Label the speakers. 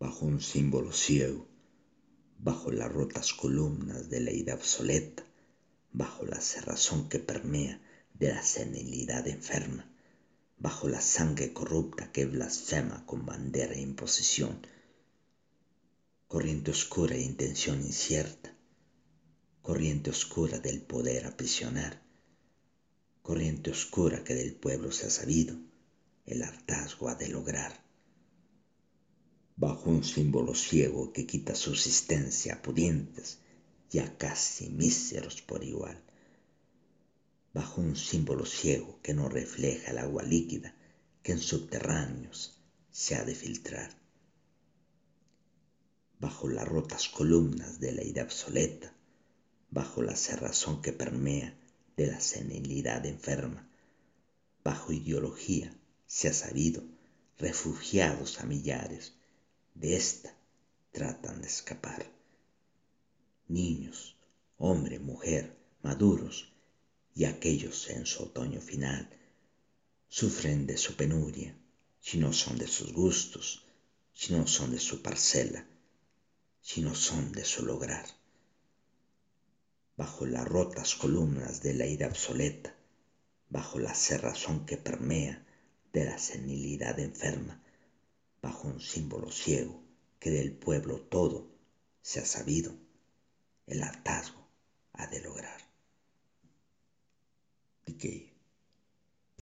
Speaker 1: bajo un símbolo ciego, bajo las rotas columnas de la idea obsoleta, bajo la cerrazón que permea de la senilidad enferma, bajo la sangre corrupta que blasfema con bandera e imposición, corriente oscura e intención incierta, corriente oscura del poder a prisionar, corriente oscura que del pueblo se ha sabido, el hartazgo ha de lograr. Bajo un símbolo ciego que quita subsistencia a pudientes ya casi míseros por igual, bajo un símbolo ciego que no refleja el agua líquida que en subterráneos se ha de filtrar, bajo las rotas columnas de la idea obsoleta, bajo la cerrazón que permea de la senilidad enferma, bajo ideología se ha sabido, refugiados a millares, de esta tratan de escapar. Niños, hombre, mujer, maduros y aquellos en su otoño final, sufren de su penuria, si no son de sus gustos, si no son de su parcela, si no son de su lograr. Bajo las rotas columnas de la ira obsoleta, bajo la cerrazón que permea de la senilidad enferma, bajo un símbolo ciego que del pueblo todo se ha sabido, el hartazgo ha de lograr. Decay.